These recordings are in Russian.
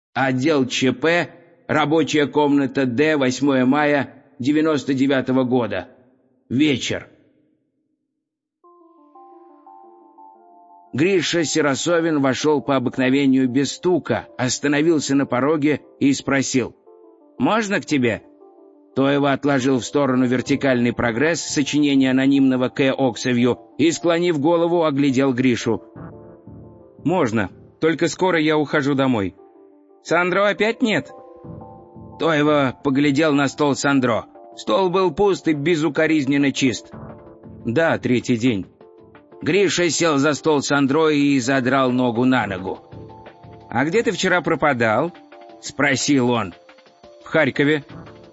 Отдел ЧП, рабочая комната Д, 8 мая 99-го года. Вечер. Гриша Сиросовин вошел по обыкновению без стука, остановился на пороге и спросил: «Можно к тебе?» Тоева отложил в сторону «Вертикальный прогресс» сочинение анонимного К. Оксавью и, склонив голову, оглядел Гришу. «Можно, только скоро я ухожу домой». «Сандро опять нет?» Тоева поглядел на стол Сандро. Стол был пуст и безукоризненно чист. «Да, 3-й день». Гриша сел за стол Сандро и задрал ногу на ногу. «А где ты вчера пропадал?» — спросил он. «В Харькове».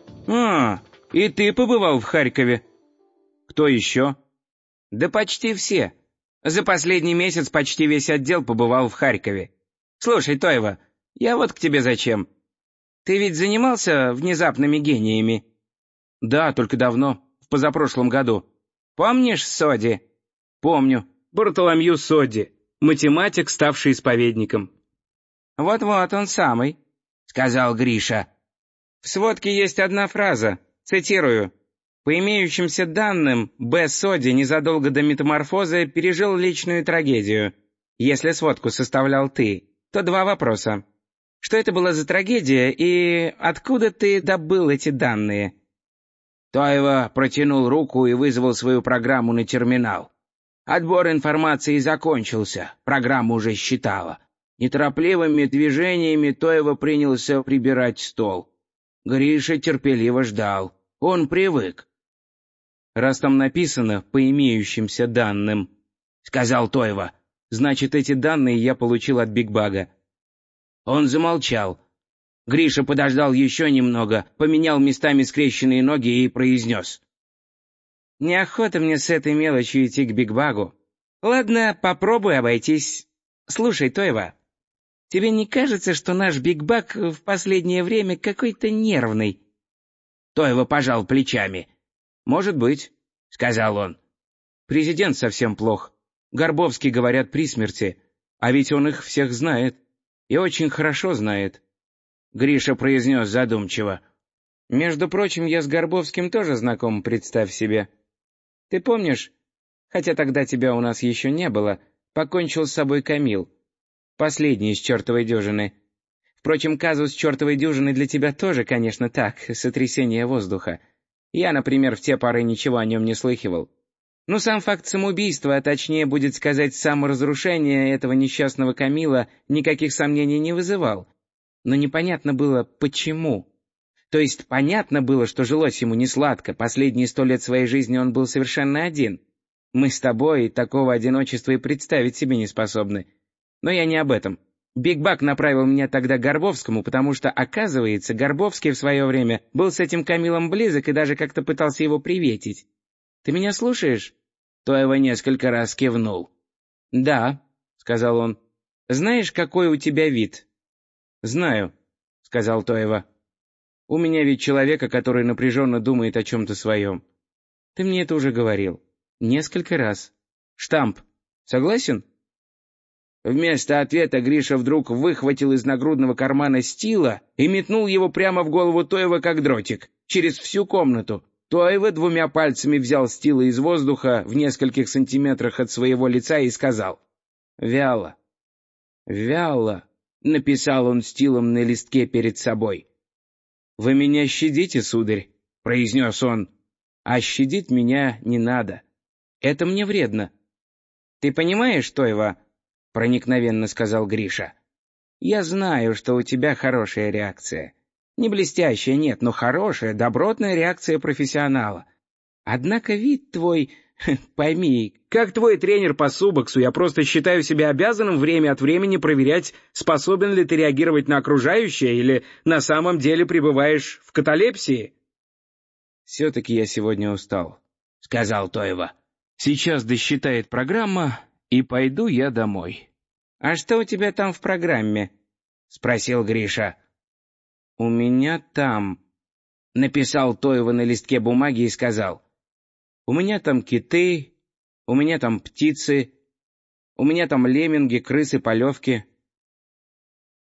«А, и ты побывал в Харькове?» «Кто еще?» «Да почти все. За последний месяц почти весь отдел побывал в Харькове. Слушай, Тоева, я вот к тебе зачем. Ты ведь занимался внезапными гениями?» «Да, только давно, в позапрошлом году». «Помнишь Соди?» «Помню. Бартоломью Содди, математик, ставший исповедником». «Вот-вот, он самый», — сказал Гриша. «В сводке есть одна фраза, цитирую. По имеющимся данным, Б. Содди незадолго до метаморфозы пережил личную трагедию. Если сводку составлял ты, то 2 вопроса. Что это была за трагедия и откуда ты добыл эти данные?» Тоева протянул руку и вызвал свою программу на терминал. Отбор информации закончился, программа уже считала. Неторопливыми движениями Тоева принялся прибирать стол. Гриша терпеливо ждал. Он привык. «Раз там написано «по имеющимся данным», — сказал Тоева, — значит, эти данные я получил от Биг-Бага». Он замолчал. Гриша подождал еще немного, поменял местами скрещенные ноги и произнес: «Неохота мне с этой мелочью идти к Биг-Багу. Ладно, попробуй обойтись. Слушай, Тоева, тебе не кажется, что наш Биг-Баг в последнее время какой-то нервный?» Тоева пожал плечами. «Может быть», — сказал он. «Президент совсем плох. Горбовский, говорят, при смерти. А ведь он их всех знает. И очень хорошо знает». Гриша произнес задумчиво: «Между прочим, я с Горбовским тоже знаком, представь себе. Ты помнишь, хотя тогда тебя у нас еще не было, покончил с собой Камил, последний из чертовой дюжины. Впрочем, казус чертовой дюжины для тебя тоже, конечно, так, сотрясение воздуха. Я, например, в те поры ничего о нем не слыхивал. Но сам факт самоубийства, а точнее будет сказать саморазрушения этого несчастного Камила, никаких сомнений не вызывал. Но непонятно было, почему. То есть понятно было, что жилось ему несладко, последние 100 лет своей жизни он был совершенно один. Мы с тобой такого одиночества и представить себе не способны. Но я не об этом. Биг-Баг направил меня тогда к Горбовскому, потому что, оказывается, Горбовский в свое время был с этим Камилом близок и даже как-то пытался его приветить. Ты меня слушаешь?» Тоева несколько раз кивнул. «Да», — сказал он. «Знаешь, какой у тебя вид?» «Знаю», — сказал Тоева. «У меня ведь человека, который напряженно думает о чем-то своем. Ты мне это уже говорил. Несколько раз. Штамп. Согласен?» Вместо ответа Гриша вдруг выхватил из нагрудного кармана стила и метнул его прямо в голову Тоева, как дротик, через всю комнату. Тоева 2 пальцами взял стила из воздуха в нескольких сантиметрах от своего лица и сказал: «Вяло, вяло», — написал он стилом на листке перед собой. «Вы меня щадите, сударь», — произнес он, — «а щадить меня не надо. Это мне вредно». «Ты понимаешь, Тоева?» — проникновенно сказал Гриша. «Я знаю, что у тебя хорошая реакция. Не блестящая, нет, но хорошая, добротная реакция профессионала. Однако вид твой, пойми, как твой тренер по субоксу, я просто считаю себя обязанным время от времени проверять, способен ли ты реагировать на окружающее или на самом деле пребываешь в каталепсии». «Все-таки я сегодня устал», — сказал Тоева. «Сейчас досчитает программа, и пойду я домой». «А что у тебя там в программе?» — спросил Гриша. «У меня там...» — написал Тоева на листке бумаги и сказал: «У меня там киты, у меня там птицы, у меня там лемминги, крысы, полевки».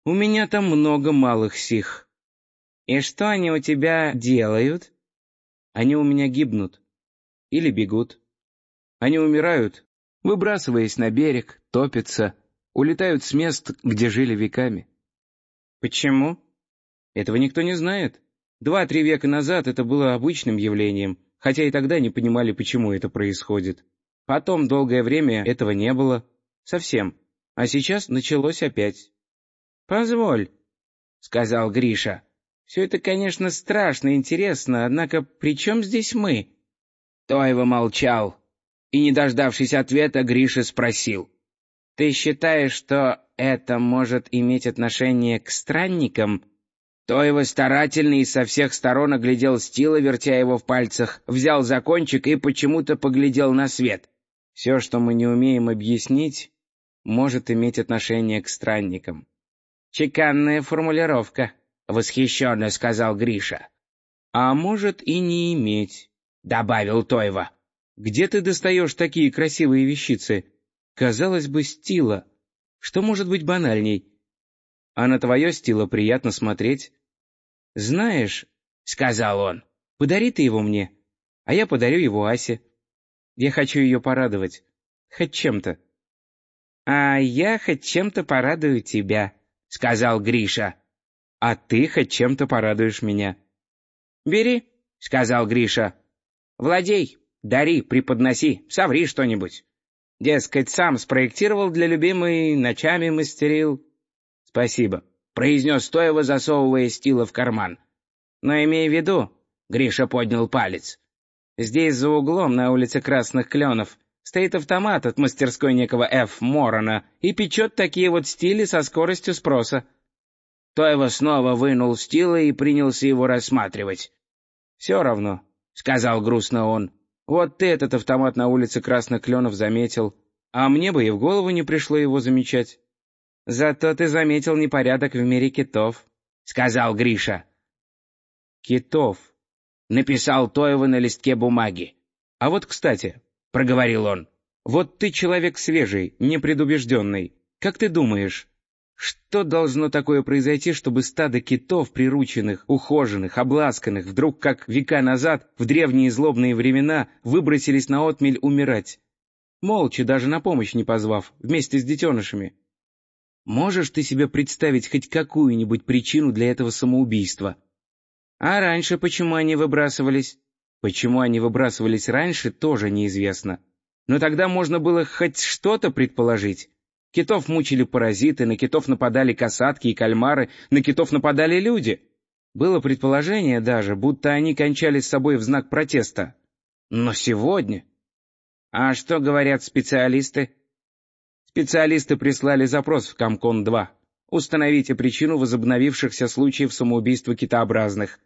У меня там много малых сих. И что они у тебя делают? Они у меня гибнут. Или бегут. Они умирают, выбрасываясь на берег, топятся, улетают с мест, где жили веками. Почему? Этого никто не знает. 2-3 века назад это было обычным явлением, хотя и тогда не понимали, почему это происходит. Потом долгое время этого не было. Совсем. А сейчас началось опять. «Позволь», — сказал Гриша. «Все это, конечно, страшно интересно, однако при чем здесь мы?» Тойва молчал, и, не дождавшись ответа, Гриша спросил. «Ты считаешь, что это может иметь отношение к странникам?» Тойва старательно и со всех сторон оглядел Стила, вертя его в пальцах, взял за кончик и почему-то поглядел на свет. «Все, что мы не умеем объяснить, может иметь отношение к странникам». «Чеканная формулировка», — восхищенно сказал Гриша. «А может и не иметь», — добавил Тойва. «Где ты достаешь такие красивые вещицы? Казалось бы, Стила. Что может быть банальней? А на твое Стила приятно смотреть. Знаешь, — сказал он, — подари ты его мне, а я подарю его Асе. Я хочу ее порадовать. Хоть чем-то». «А я хоть чем-то порадую тебя», — сказал Гриша. «А ты хоть чем-то порадуешь меня». «Бери», — сказал Гриша. «Владей, дари, преподноси, соври что-нибудь. Дескать, сам спроектировал для любимой, ночами мастерил». «Спасибо», — произнес Тойва, засовывая Стила в карман. «Но имей в виду», — Гриша поднял палец, — «здесь за углом, на улице Красных Кленов, стоит автомат от мастерской некого Ф. Морона и печет такие вот стили со скоростью спроса». Тойва снова вынул Стила и принялся его рассматривать. «Все равно», — сказал грустно он, — «вот ты этот автомат на улице Красных Кленов заметил, а мне бы и в голову не пришло его замечать». «Зато ты заметил непорядок в мире китов», — сказал Гриша. «Китов», — написал Тойва на листке бумаги. «А вот, кстати», — проговорил он, — «вот ты человек свежий, непредубежденный. Как ты думаешь, что должно такое произойти, чтобы стадо китов, прирученных, ухоженных, обласканных, вдруг, как века назад, в древние злобные времена, выбросились на отмель умирать? Молча, даже на помощь не позвав, вместе с детенышами. Можешь ты себе представить хоть какую-нибудь причину для этого самоубийства? А раньше почему они выбрасывались? Почему они выбрасывались раньше, тоже неизвестно. Но тогда можно было хоть что-то предположить. Китов мучили паразиты, на китов нападали касатки и кальмары, на китов нападали люди. Было предположение даже, будто они кончали с собой в знак протеста. Но сегодня... А что говорят специалисты? Специалисты прислали запрос в Комкон-2. Установите причину возобновившихся случаев самоубийства китообразных.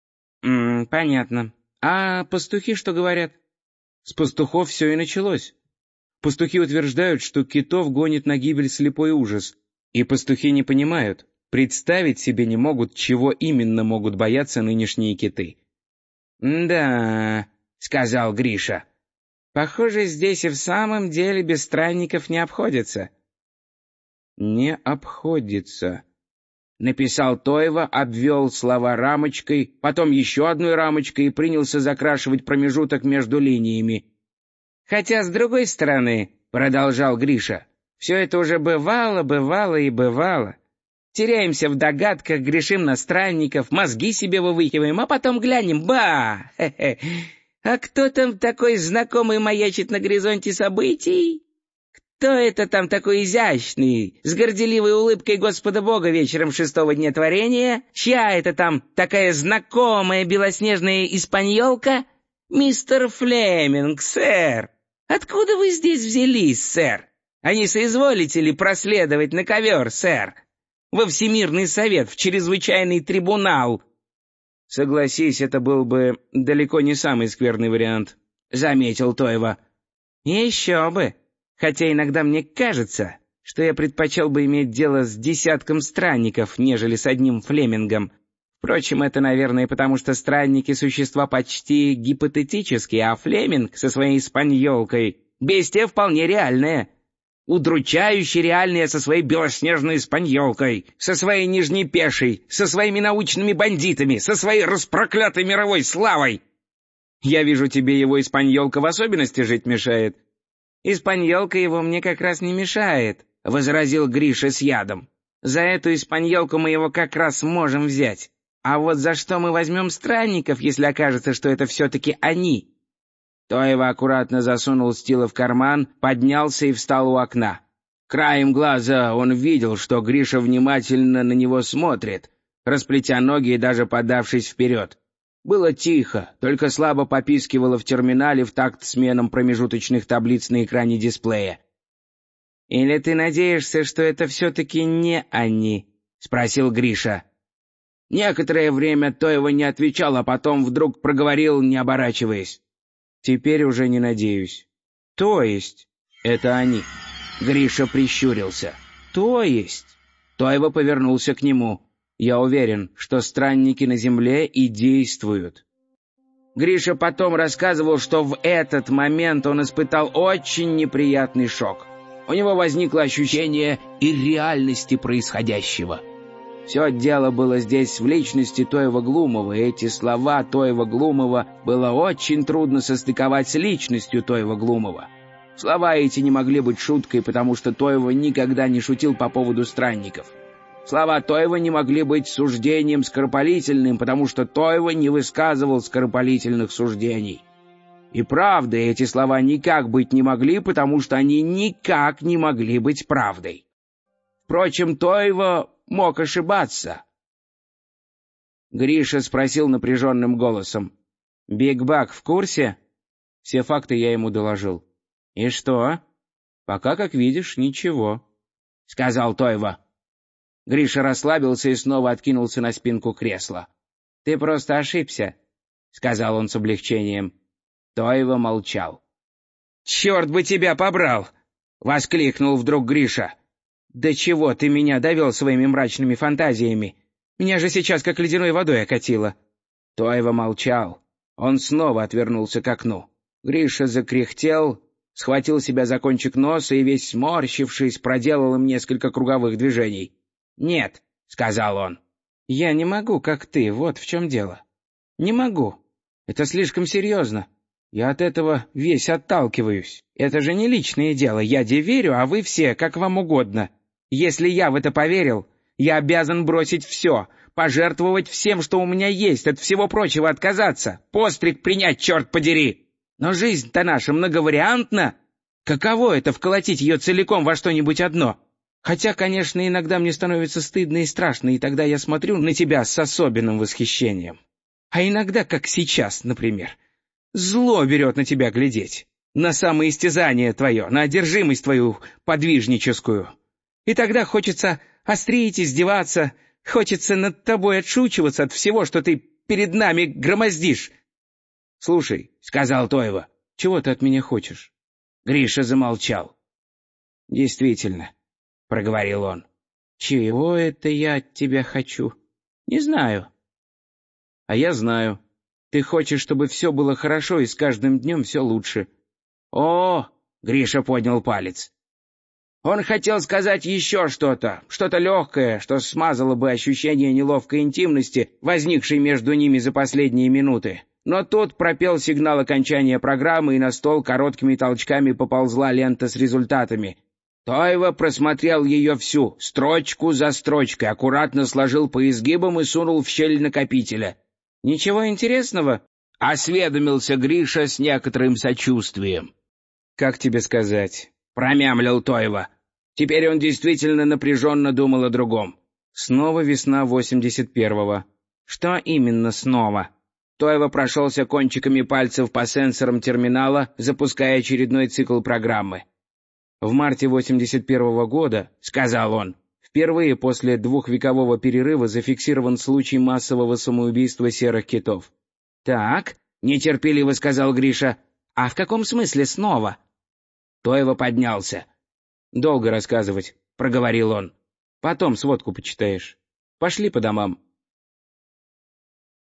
Понятно. А пастухи что говорят? С пастухов все и началось. Пастухи утверждают, что китов гонит на гибель слепой ужас. И пастухи не понимают, представить себе не могут, чего именно могут бояться нынешние киты. «Да», — сказал Гриша, — «похоже, здесь и в самом деле без странников не обходится». «Не обходится», — написал Тойва, обвел слова рамочкой, потом еще одной рамочкой и принялся закрашивать промежуток между линиями. «Хотя, с другой стороны, — продолжал Гриша, — все это уже бывало и бывало. Теряемся в догадках, грешим на странников, мозги себе вывихиваем, а потом глянем — ба! Хе-хе! А кто там такой знакомый маячит на горизонте событий? Кто это там такой изящный, с горделивой улыбкой Господа Бога вечером 6-го дня творения? Чья это там такая знакомая белоснежная испаньолка? Мистер Флеминг, сэр. Откуда вы здесь взялись, сэр? А не соизволите ли проследовать на ковер, сэр? Во Всемирный совет, в чрезвычайный трибунал». «Согласись, это был бы далеко не самый скверный вариант», — заметил Тойва. «Еще бы. Хотя иногда мне кажется, что я предпочел бы иметь дело с десятком странников, нежели с одним Флемингом. Впрочем, это, наверное, потому что странники — существа почти гипотетические, а Флеминг со своей испаньолкой — бестия вполне реальная. Удручающе реальная со своей белоснежной испаньолкой, со своей нижней пешей, со своими научными бандитами, со своей распроклятой мировой славой. Я вижу, тебе его испаньолка в особенности жить мешает. Испаньолка его мне как раз не мешает, — возразил Гриша с ядом. За эту испаньолку мы его как раз можем взять. А вот за что мы возьмем странников, если окажется, что это все-таки они? Тойва аккуратно засунул Стила в карман, поднялся и встал у окна. Краем глаза он видел, что Гриша внимательно на него смотрит, расплетя ноги и даже подавшись вперед. Было тихо, только слабо попискивало в терминале в такт сменам промежуточных таблиц на экране дисплея. «Или ты надеешься, что это все-таки не они?» — спросил Гриша. Некоторое время Тойва не отвечал, а потом вдруг проговорил, не оборачиваясь. «Теперь уже не надеюсь». «То есть?» «Это они». Гриша прищурился. «То есть?» Тойва повернулся к нему. «Я уверен, что странники на земле и действуют». Гриша потом рассказывал, что в этот момент он испытал очень неприятный шок. У него возникло ощущение ирреальности происходящего. Все дело было здесь в личности Тойва Глумова, и эти слова Тойва Глумова было очень трудно состыковать с личностью Тойва Глумова. Слова эти не могли быть шуткой, потому что Тойва никогда не шутил по поводу странников. Слова Тойва не могли быть суждением скоропалительным, потому что Тойва не высказывал скоропалительных суждений. И правда, эти слова никак быть не могли, потому что они никак не могли быть правдой. Впрочем, Тойва мог ошибаться. Гриша спросил напряженным голосом. «Биг Бак в курсе?» Все факты я ему доложил. «И что?» «Пока, как видишь, ничего», — сказал Тойва. Гриша расслабился и снова откинулся на спинку кресла. «Ты просто ошибся», — сказал он с облегчением. Тойва молчал. «Черт бы тебя побрал!» — воскликнул вдруг Гриша. «Да чего ты меня довел своими мрачными фантазиями? Меня же сейчас как ледяной водой окатило». Тойва молчал. Он снова отвернулся к окну. Гриша закряхтел, схватил себя за кончик носа и, весь сморщившись, проделал им несколько круговых движений. «Нет», — сказал он. «Я не могу, как ты, вот в чем дело. Не могу. Это слишком серьезно. Я от этого весь отталкиваюсь. Это же не личное дело, я де верю, а вы все, как вам угодно. Если я в это поверил, я обязан бросить все, пожертвовать всем, что у меня есть, от всего прочего отказаться, постриг принять, черт подери. Но жизнь-то наша многовариантна. Каково это вколотить ее целиком во что-нибудь одно? Хотя, конечно, иногда мне становится стыдно и страшно, и тогда я смотрю на тебя с особенным восхищением. А иногда, как сейчас, например, зло берет на тебя глядеть, на самоистязание твое, на одержимость твою подвижническую. И тогда хочется острить, издеваться, хочется над тобой отшучиваться от всего, что ты перед нами громоздишь. — Слушай, — сказал Тойва, — чего ты от меня хочешь? Гриша замолчал. — Действительно, — проговорил он, — чего это я от тебя хочу? Не знаю. — А я знаю. Ты хочешь, чтобы все было хорошо, и с каждым днем все лучше. — О! — Гриша поднял палец. Он хотел сказать еще что-то легкое, что смазало бы ощущение неловкой интимности, возникшей между ними за последние минуты. Но тут пропел сигнал окончания программы, и на стол короткими толчками поползла лента с результатами. Тойва просмотрел ее всю, строчку за строчкой, аккуратно сложил по изгибам и сунул в щель накопителя. «Ничего интересного?» — осведомился Гриша с некоторым сочувствием. «Как тебе сказать?» — промямлил Тойва. Теперь он действительно напряженно думал о другом. Снова весна 81-го. Что именно снова? Тойва прошелся кончиками пальцев по сенсорам терминала, запуская очередной цикл программы. В марте 81-го года, — сказал он, — впервые после двухвекового перерыва зафиксирован случай массового самоубийства серых китов. «Так», — нетерпеливо сказал Гриша, — «а в каком смысле снова?» Тойва поднялся. «Долго рассказывать», — проговорил он. «Потом сводку почитаешь. Пошли по домам».